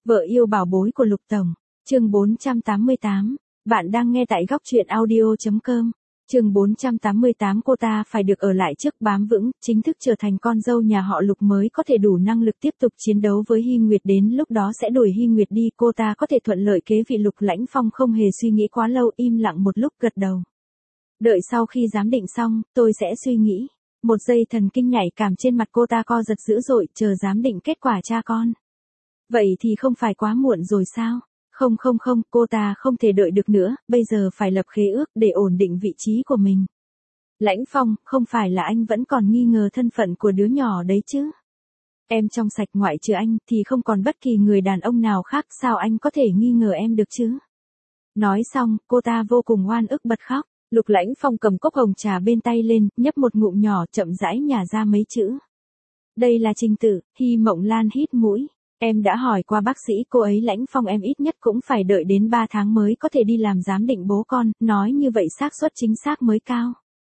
Vợ yêu bảo bối của Lục Tổng, chương 488, bạn đang nghe tại góc truyện audio.com. Chương 488 cô ta phải được ở lại trước bám vững, chính thức trở thành con dâu nhà họ Lục mới có thể đủ năng lực tiếp tục chiến đấu với Hy Nguyệt, đến lúc đó sẽ đuổi Hy Nguyệt đi, cô ta có thể thuận lợi kế vị. Lục Lãnh Phong không hề suy nghĩ quá lâu, im lặng một lúc gật đầu. Đợi sau khi giám định xong, tôi sẽ suy nghĩ. Một giây thần kinh nhạy cảm trên mặt cô ta co giật dữ dội, chờ giám định kết quả cha con. Vậy thì không phải quá muộn rồi sao? Không, cô ta không thể đợi được nữa, bây giờ phải lập khế ước để ổn định vị trí của mình. Lãnh Phong, không phải là anh vẫn còn nghi ngờ thân phận của đứa nhỏ đấy chứ? Em trong sạch, ngoại trừ anh thì không còn bất kỳ người đàn ông nào khác, sao anh có thể nghi ngờ em được chứ? Nói xong, cô ta vô cùng oan ức bật khóc. Lục Lãnh Phong cầm cốc hồng trà bên tay lên, nhấp một ngụm nhỏ, chậm rãi nhả ra mấy chữ. Đây là trình tự. Hy Mộng Lan hít mũi. Em đã hỏi qua bác sĩ, cô ấy Lãnh Phong em ít nhất cũng phải đợi đến 3 tháng mới có thể đi làm giám định bố con, nói như vậy xác suất chính xác mới cao.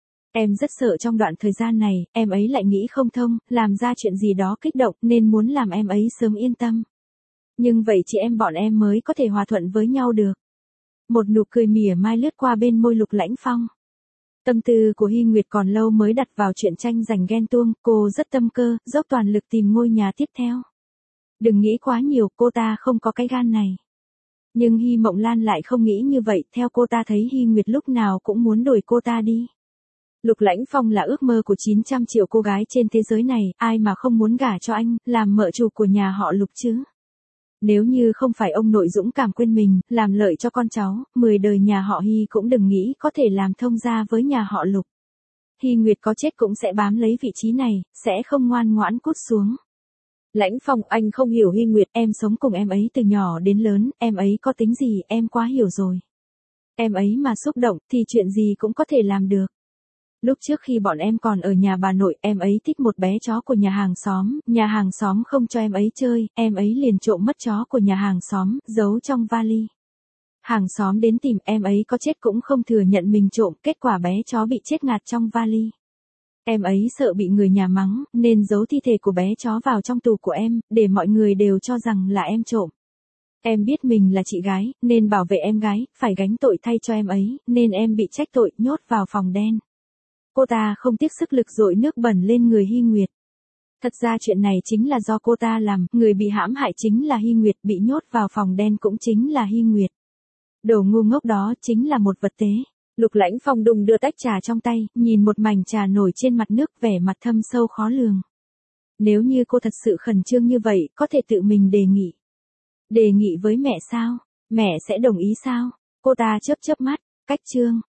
Em rất sợ trong đoạn thời gian này, em ấy lại nghĩ không thông, làm ra chuyện gì đó kích động, nên muốn làm em ấy sớm yên tâm. Nhưng vậy chị em bọn em mới có thể hòa thuận với nhau được. Một nụ cười mỉa mai lướt qua bên môi Lục Lãnh Phong. Tâm tư của Hy Nguyệt còn lâu mới đặt vào chuyện tranh giành ghen tuông, cô rất tâm cơ, dốc toàn lực tìm ngôi nhà tiếp theo. Đừng nghĩ quá nhiều, cô ta không có cái gan này. Nhưng Hy Mộng Lan lại không nghĩ như vậy, theo cô ta thấy Hy Nguyệt lúc nào cũng muốn đuổi cô ta đi. Lục Lãnh Phong là ước mơ của 900 triệu cô gái trên thế giới này, ai mà không muốn gả cho anh, làm mợ chủ của nhà họ Lục chứ. Nếu như không phải ông nội dũng cảm quên mình, làm lợi cho con cháu, 10 đời nhà họ Hy cũng đừng nghĩ có thể làm thông gia với nhà họ Lục. Hy Nguyệt có chết cũng sẽ bám lấy vị trí này, sẽ không ngoan ngoãn cút xuống. Lãnh Phong, anh không hiểu Hy Nguyệt, em sống cùng em ấy từ nhỏ đến lớn, em ấy có tính gì, em quá hiểu rồi. Em ấy mà xúc động, thì chuyện gì cũng có thể làm được. Lúc trước khi bọn em còn ở nhà bà nội, em ấy thích một bé chó của nhà hàng xóm không cho em ấy chơi, em ấy liền trộm mất chó của nhà hàng xóm, giấu trong vali. Hàng xóm đến tìm, em ấy có chết cũng không thừa nhận mình trộm, kết quả bé chó bị chết ngạt trong vali. Em ấy sợ bị người nhà mắng, nên giấu thi thể của bé chó vào trong tủ của em, để mọi người đều cho rằng là em trộm. Em biết mình là chị gái, nên bảo vệ em gái, phải gánh tội thay cho em ấy, nên em bị trách tội, nhốt vào phòng đen. Cô ta không tiếc sức lực dội nước bẩn lên người Hy Nguyệt. Thật ra chuyện này chính là do cô ta làm, người bị hãm hại chính là Hy Nguyệt, bị nhốt vào phòng đen cũng chính là Hy Nguyệt. Đồ ngu ngốc đó chính là một vật tế. Lục Lãnh Phong đùng đưa tách trà trong tay, nhìn một mảnh trà nổi trên mặt nước, vẻ mặt thâm sâu khó lường. Nếu như cô thật sự khẩn trương như vậy, có thể tự mình đề nghị. Đề nghị với mẹ sao? Mẹ sẽ đồng ý sao? Cô ta chớp chớp mắt, cách chương.